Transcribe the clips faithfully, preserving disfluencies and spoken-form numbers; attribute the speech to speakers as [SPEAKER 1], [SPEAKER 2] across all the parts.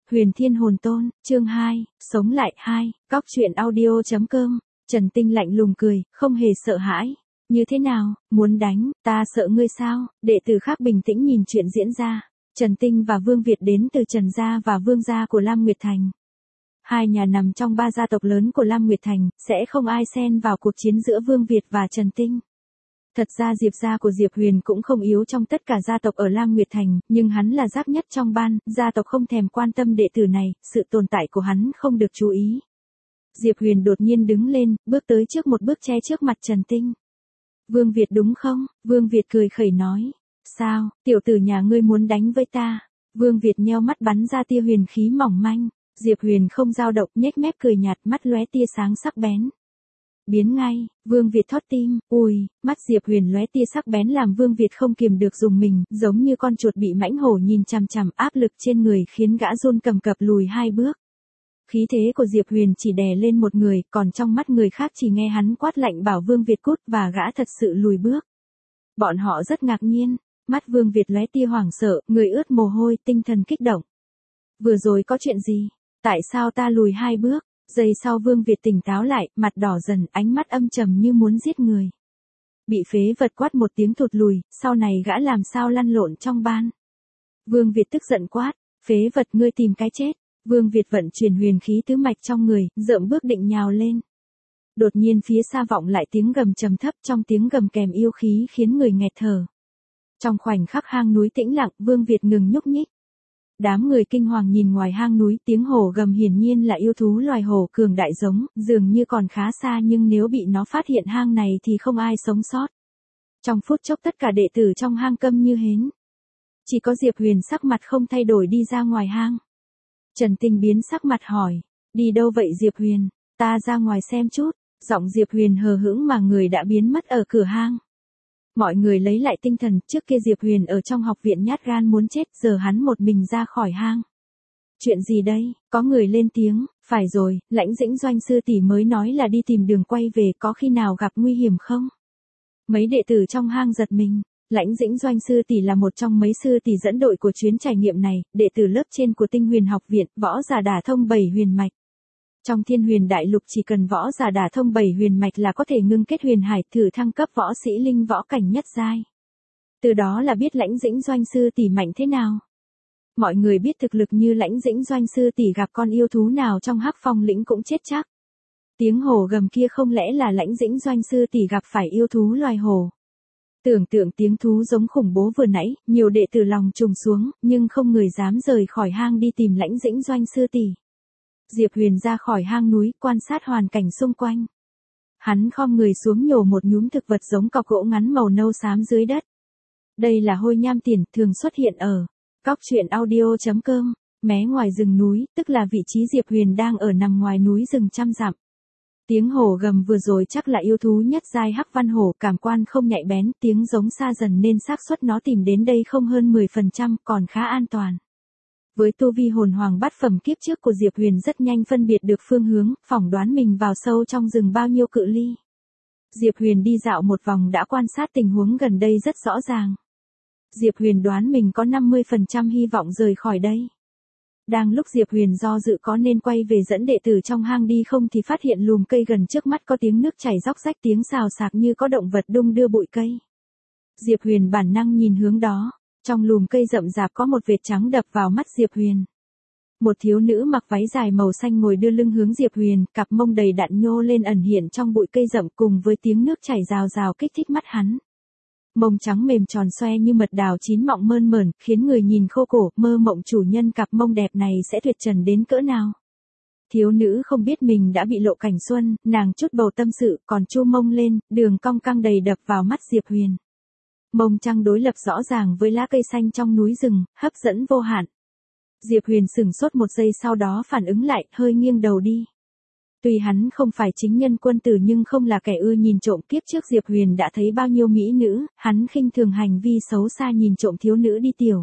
[SPEAKER 1] Huyền Thiên Hồn Tôn, chương hai, sống lại hai, Cóc Truyện Audio chấm com. Trần Tinh lạnh lùng cười, không hề sợ hãi. Như thế nào, muốn đánh, ta sợ ngươi sao? Đệ tử khác bình tĩnh nhìn chuyện diễn ra. Trần Tinh và Vương Việt đến từ Trần gia và Vương gia của Lam Nguyệt Thành. Hai nhà nằm trong ba gia tộc lớn của Lam Nguyệt Thành, sẽ không ai xen vào cuộc chiến giữa Vương Việt và Trần Tinh. Thật ra Diệp gia của Diệp Huyền cũng không yếu trong tất cả gia tộc ở Lam Nguyệt Thành, nhưng hắn là giáp nhất trong ban, gia tộc không thèm quan tâm đệ tử này, sự tồn tại của hắn không được chú ý. Diệp Huyền đột nhiên đứng lên, bước tới trước một bước che trước mặt Trần Tinh. Vương Việt đúng không? Vương Việt cười khẩy nói. Sao, tiểu tử nhà ngươi muốn đánh với ta? Vương Việt nheo mắt bắn ra tia huyền khí mỏng manh. Diệp Huyền không dao động, nhếch mép cười nhạt, mắt lóe tia sáng sắc bén. Biến ngay, Vương Việt thót tim, ui, mắt Diệp Huyền lóe tia sắc bén làm Vương Việt không kiềm được dùng mình, giống như con chuột bị mãnh hổ nhìn chằm chằm, áp lực trên người khiến gã run cầm cập lùi hai bước. Khí thế của Diệp Huyền chỉ đè lên một người, còn trong mắt người khác chỉ nghe hắn quát lạnh bảo Vương Việt cút và gã thật sự lùi bước. Bọn họ rất ngạc nhiên, mắt Vương Việt lóe tia hoảng sợ, người ướt mồ hôi, tinh thần kích động. Vừa rồi có chuyện gì? Tại sao ta lùi hai bước? Giây sau Vương Việt tỉnh táo lại, mặt đỏ dần, ánh mắt âm trầm như muốn giết người. Bị phế vật quát một tiếng thụt lùi, sau này gã làm sao lăn lộn trong ban. Vương Việt tức giận quát, phế vật ngươi tìm cái chết. Vương Việt vận chuyển huyền khí tứ mạch trong người, dậm bước định nhào lên. Đột nhiên phía xa vọng lại tiếng gầm trầm thấp, trong tiếng gầm kèm yêu khí khiến người nghẹt thở. Trong khoảnh khắc hang núi tĩnh lặng, Vương Việt ngừng nhúc nhích. Đám người kinh hoàng nhìn ngoài hang núi, tiếng hổ gầm hiển nhiên là yêu thú loài hổ cường đại giống, dường như còn khá xa nhưng nếu bị nó phát hiện hang này thì không ai sống sót. Trong phút chốc tất cả đệ tử trong hang câm như hến. Chỉ có Diệp Huyền sắc mặt không thay đổi đi ra ngoài hang. Trần Tinh biến sắc mặt hỏi, đi đâu vậy Diệp Huyền, ta ra ngoài xem chút, giọng Diệp Huyền hờ hững mà người đã biến mất ở cửa hang. Mọi người lấy lại tinh thần, trước kia Diệp Huyền ở trong học viện nhát gan muốn chết, giờ hắn một mình ra khỏi hang. Chuyện gì đây? Có người lên tiếng, phải rồi, Lãnh Dĩnh Doanh sư tỷ mới nói là đi tìm đường quay về, có khi nào gặp nguy hiểm không? Mấy đệ tử trong hang giật mình. Lãnh Dĩnh Doanh sư tỷ là một trong mấy sư tỷ dẫn đội của chuyến trải nghiệm này, đệ tử lớp trên của Tinh Huyền học viện, võ giả đả thông bảy huyền mạch. Trong Thiên Huyền Đại Lục chỉ cần võ giả đả thông bảy huyền mạch là có thể ngưng kết huyền hải, thử thăng cấp võ sĩ linh võ cảnh nhất giai. Từ đó là biết Lãnh Dĩnh Doanh sư tỷ mạnh thế nào. Mọi người biết thực lực như Lãnh Dĩnh Doanh sư tỷ gặp con yêu thú nào trong Hắc Phong lĩnh cũng chết chắc. Tiếng hổ gầm kia không lẽ là Lãnh Dĩnh Doanh sư tỷ gặp phải yêu thú loài hổ. Tưởng tượng tiếng thú giống khủng bố vừa nãy, nhiều đệ tử lòng trùng xuống, nhưng không người dám rời khỏi hang đi tìm Lãnh Dĩnh Doanh sư tỷ. Diệp Huyền ra khỏi hang núi, quan sát hoàn cảnh xung quanh. Hắn khom người xuống nhổ một nhúm thực vật giống cọc gỗ ngắn màu nâu xám dưới đất. Đây là hôi nham tiền, thường xuất hiện ở Cóc Truyện Audio chấm com, mé ngoài rừng núi, tức là vị trí Diệp Huyền đang ở nằm ngoài núi rừng trăm dặm. Tiếng hổ gầm vừa rồi chắc là yêu thú nhất giai Hắc Văn hổ, cảm quan không nhạy bén, tiếng giống xa dần nên xác suất nó tìm đến đây không hơn mười phần trăm, còn khá an toàn. Với tu vi hồn hoàng bát phẩm kiếp trước của Diệp Huyền rất nhanh phân biệt được phương hướng, phỏng đoán mình vào sâu trong rừng bao nhiêu cự ly. Diệp Huyền đi dạo một vòng đã quan sát tình huống gần đây rất rõ ràng. Diệp Huyền đoán mình có năm mươi phần trăm hy vọng rời khỏi đây. Đang lúc Diệp Huyền do dự có nên quay về dẫn đệ tử trong hang đi không thì phát hiện lùm cây gần trước mắt có tiếng nước chảy róc rách, tiếng xào xạc như có động vật đung đưa bụi cây. Diệp Huyền bản năng nhìn hướng đó, trong lùm cây rậm rạp có một vệt trắng đập vào mắt Diệp Huyền. Một thiếu nữ mặc váy dài màu xanh ngồi đưa lưng hướng Diệp Huyền, cặp mông đầy đặn nhô lên ẩn hiện trong bụi cây rậm cùng với tiếng nước chảy rào rào kích thích mắt hắn. Mông trắng mềm tròn xoe như mật đào chín mọng mơn mởn, khiến người nhìn khô cổ, mơ mộng chủ nhân cặp mông đẹp này sẽ tuyệt trần đến cỡ nào. Thiếu nữ không biết mình đã bị lộ cảnh xuân, nàng chút bầu tâm sự, còn chu mông lên, đường cong căng đầy đập vào mắt Diệp Huyền. Mông trăng đối lập rõ ràng với lá cây xanh trong núi rừng, hấp dẫn vô hạn. Diệp Huyền sửng sốt một giây sau đó phản ứng lại, hơi nghiêng đầu đi. Tuy hắn không phải chính nhân quân tử nhưng không là kẻ ưa nhìn trộm, kiếp trước Diệp Huyền đã thấy bao nhiêu mỹ nữ, hắn khinh thường hành vi xấu xa nhìn trộm thiếu nữ đi tiểu.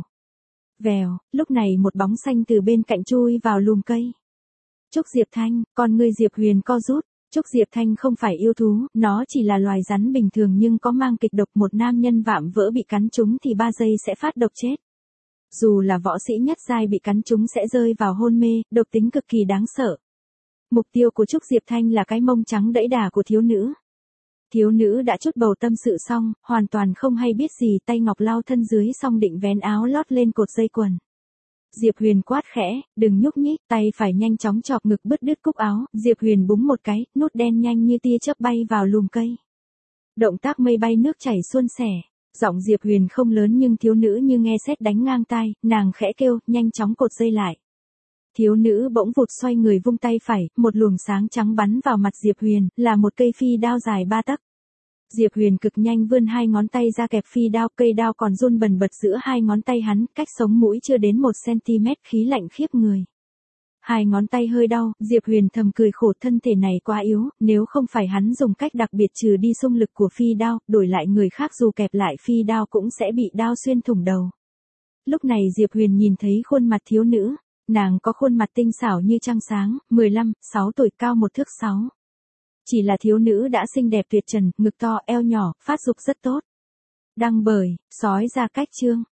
[SPEAKER 1] Vèo, lúc này một bóng xanh từ bên cạnh chui vào lùm cây. Trúc Diệp Thanh, con ngươi Diệp Huyền co rút. Trúc Diệp Thanh không phải yêu thú, nó chỉ là loài rắn bình thường nhưng có mang kịch độc, một nam nhân vạm vỡ bị cắn trúng thì ba giây sẽ phát độc chết. dù là võ sĩ nhất giai bị cắn trúng sẽ rơi vào hôn mê, độc tính cực kỳ đáng sợ. Mục tiêu của Trúc Diệp Thanh là cái mông trắng đẫy đà của thiếu nữ. Thiếu nữ đã chút bầu tâm sự xong, hoàn toàn không hay biết gì, tay ngọc lao thân dưới xong định vén áo lót lên cột dây quần. Diệp Huyền quát khẽ, đừng nhúc nhích, tay phải nhanh chóng chọc ngực bứt đứt cúc áo, Diệp Huyền búng một cái, nút đen nhanh như tia chớp bay vào lùm cây. Động tác mây bay nước chảy suôn sẻ, giọng Diệp Huyền không lớn nhưng thiếu nữ như nghe sét đánh ngang tai, nàng khẽ kêu, nhanh chóng cột dây lại. Thiếu nữ bỗng vụt xoay người vung tay phải, một luồng sáng trắng bắn vào mặt Diệp Huyền, là một cây phi đao dài ba tấc. Diệp Huyền cực nhanh vươn hai ngón tay ra kẹp phi đao, cây đao còn run bần bật giữa hai ngón tay hắn, cách sống mũi chưa đến một xăng-ti-mét, khí lạnh khiếp người. Hai ngón tay hơi đau, Diệp Huyền thầm cười khổ, thân thể này quá yếu, nếu không phải hắn dùng cách đặc biệt trừ đi xung lực của phi đao, đổi lại người khác dù kẹp lại phi đao cũng sẽ bị đao xuyên thủng đầu. Lúc này Diệp Huyền nhìn thấy khuôn mặt thiếu nữ, nàng có khuôn mặt tinh xảo như trăng sáng, mười lăm, sáu tuổi, cao một thước sáu. Chỉ là thiếu nữ đã xinh đẹp tuyệt trần, ngực to, eo nhỏ, phát dục rất tốt. Đăng bởi, sói ra cách chương.